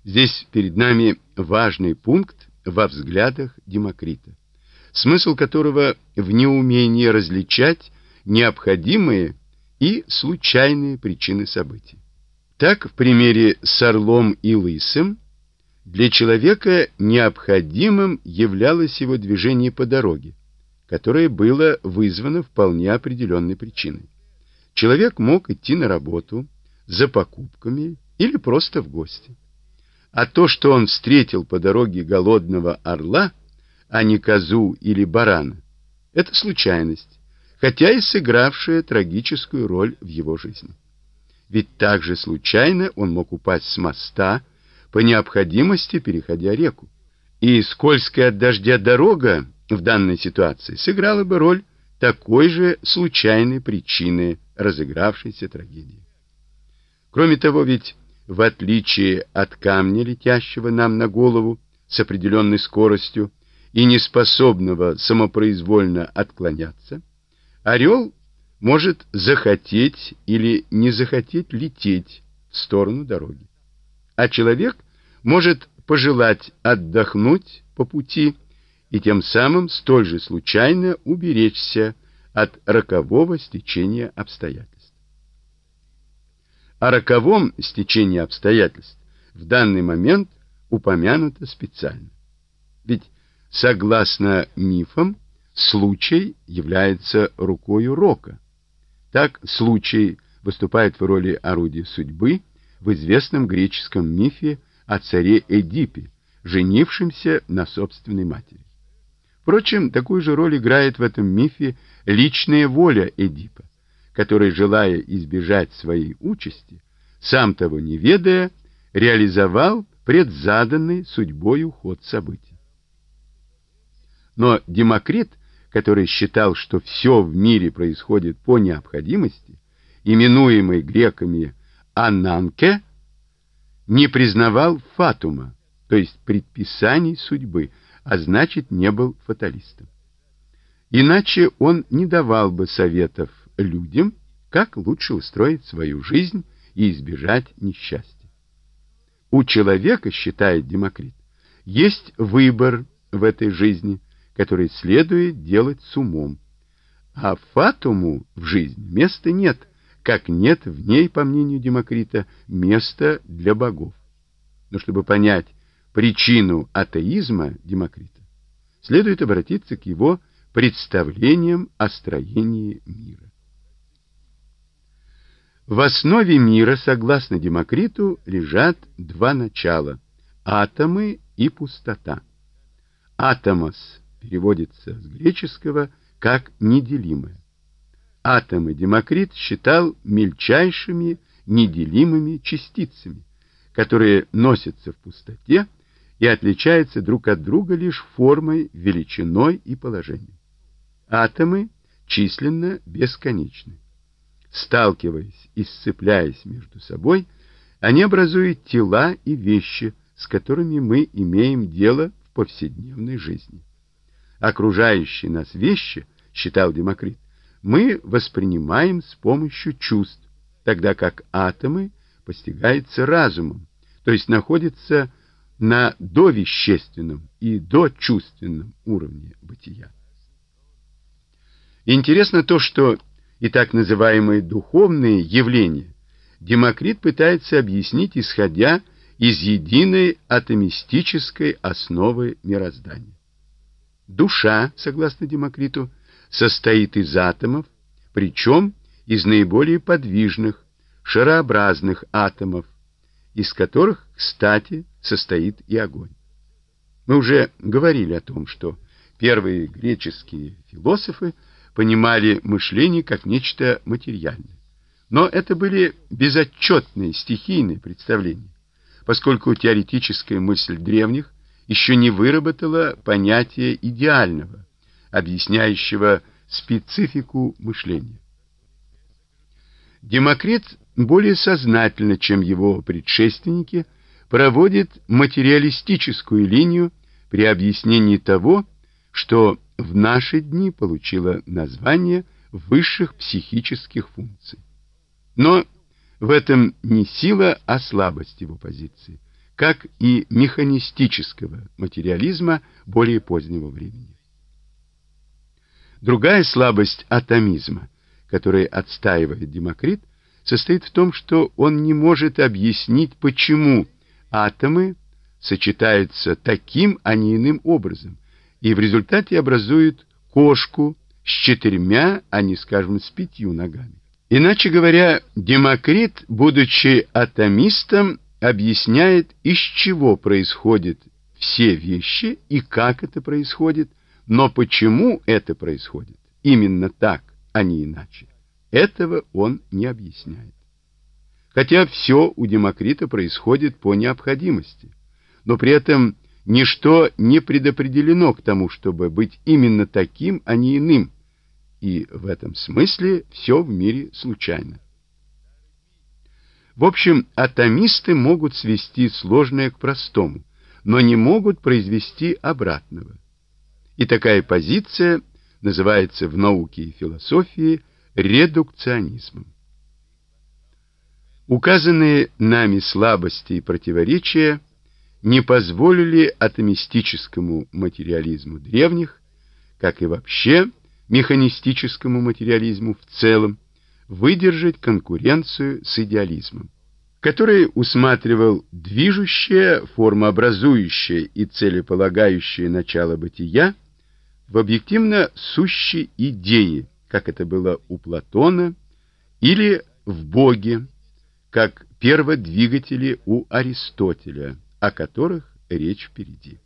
Здесь перед нами важный пункт во взглядах Демокрита, смысл которого в неумении различать необходимые и случайные причины событий. Так, в примере с орлом и лысым, для человека необходимым являлось его движение по дороге, которое было вызвано вполне определенной причиной. Человек мог идти на работу, за покупками или просто в гости. А то, что он встретил по дороге голодного орла, а не козу или барана, это случайность, хотя и сыгравшая трагическую роль в его жизни. Ведь также случайно он мог упасть с моста, по необходимости переходя реку. И скользкая от дождя дорога в данной ситуации сыграла бы роль такой же случайной причины разыгравшейся трагедии. Кроме того, ведь в отличие от камня, летящего нам на голову с определенной скоростью и неспособного самопроизвольно отклоняться, орел может захотеть или не захотеть лететь в сторону дороги. А человек может пожелать отдохнуть по пути и тем самым столь же случайно уберечься от рокового стечения обстоятельств. О роковом стечении обстоятельств в данный момент упомянуто специально. Ведь, согласно мифам, случай является рукою рока. Так случай выступает в роли орудия судьбы в известном греческом мифе о царе Эдипе, женившемся на собственной матери. Впрочем, такую же роль играет в этом мифе личная воля Эдипа, который, желая избежать своей участи, сам того не ведая, реализовал предзаданный судьбою ход событий. Но Демокрит, который считал, что все в мире происходит по необходимости, именуемый греками ананке, не признавал фатума, то есть предписаний судьбы, а значит, не был фаталистом. Иначе он не давал бы советов людям, как лучше устроить свою жизнь и избежать несчастья. У человека, считает Демокрит, есть выбор в этой жизни, который следует делать с умом, а фатуму в жизни места нет, как нет в ней, по мнению Демокрита, места для богов. Но чтобы понять причину атеизма Демокрита, следует обратиться к его представлениям о строении мира. В основе мира, согласно Демокриту, лежат два начала – атомы и пустота. Атомос переводится с греческого как «неделимое». Атомы Демокрит считал мельчайшими неделимыми частицами, которые носятся в пустоте и отличаются друг от друга лишь формой, величиной и положением. Атомы численно бесконечны. Сталкиваясь и сцепляясь между собой, они образуют тела и вещи, с которыми мы имеем дело в повседневной жизни. Окружающие нас вещи, считал Демокрит, мы воспринимаем с помощью чувств, тогда как атомы постигаются разумом, то есть находятся на довещественном и дочувственном уровне бытия. Интересно то, что и так называемые духовные явления Демокрит пытается объяснить, исходя из единой атомистической основы мироздания. Душа, согласно Демокриту, состоит из атомов, причем из наиболее подвижных, шарообразных атомов, из которых, кстати, состоит и огонь. Мы уже говорили о том, что первые греческие философы понимали мышление как нечто материальное. Но это были безотчетные, стихийные представления, поскольку теоретическая мысль древних еще не выработала понятия идеального, объясняющего специфику мышления. Демокрит более сознательно, чем его предшественники, проводит материалистическую линию при объяснении того, что в наши дни получило название высших психических функций. Но в этом не сила, а слабость его позиции, как и механистического материализма более позднего времени. Другая слабость атомизма, которую отстаивает Демокрит, состоит в том, что он не может объяснить, почему атомы сочетаются таким, а не иным образом, и в результате образуют кошку с 4, а не, скажем, с 5 ногами. Иначе говоря, Демокрит, будучи атомистом, объясняет, из чего происходят все вещи и как это происходит, но почему это происходит именно так, а не иначе, этого он не объясняет. Хотя все у Демокрита происходит по необходимости, но при этом ничто не предопределено к тому, чтобы быть именно таким, а не иным, и в этом смысле все в мире случайно. В общем, атомисты могут свести сложное к простому, но не могут произвести обратного. И такая позиция называется в науке и философии редукционизмом. Указанные нами слабости и противоречия не позволили атомистическому материализму древних, как и вообще механистическому материализму в целом, выдержать конкуренцию с идеализмом, который усматривал движущее, формообразующее и целеполагающее начало бытия в объективно сущей идее, как это было у Платона, или в Боге, как перводвигателе у Аристотеля, о которых речь впереди.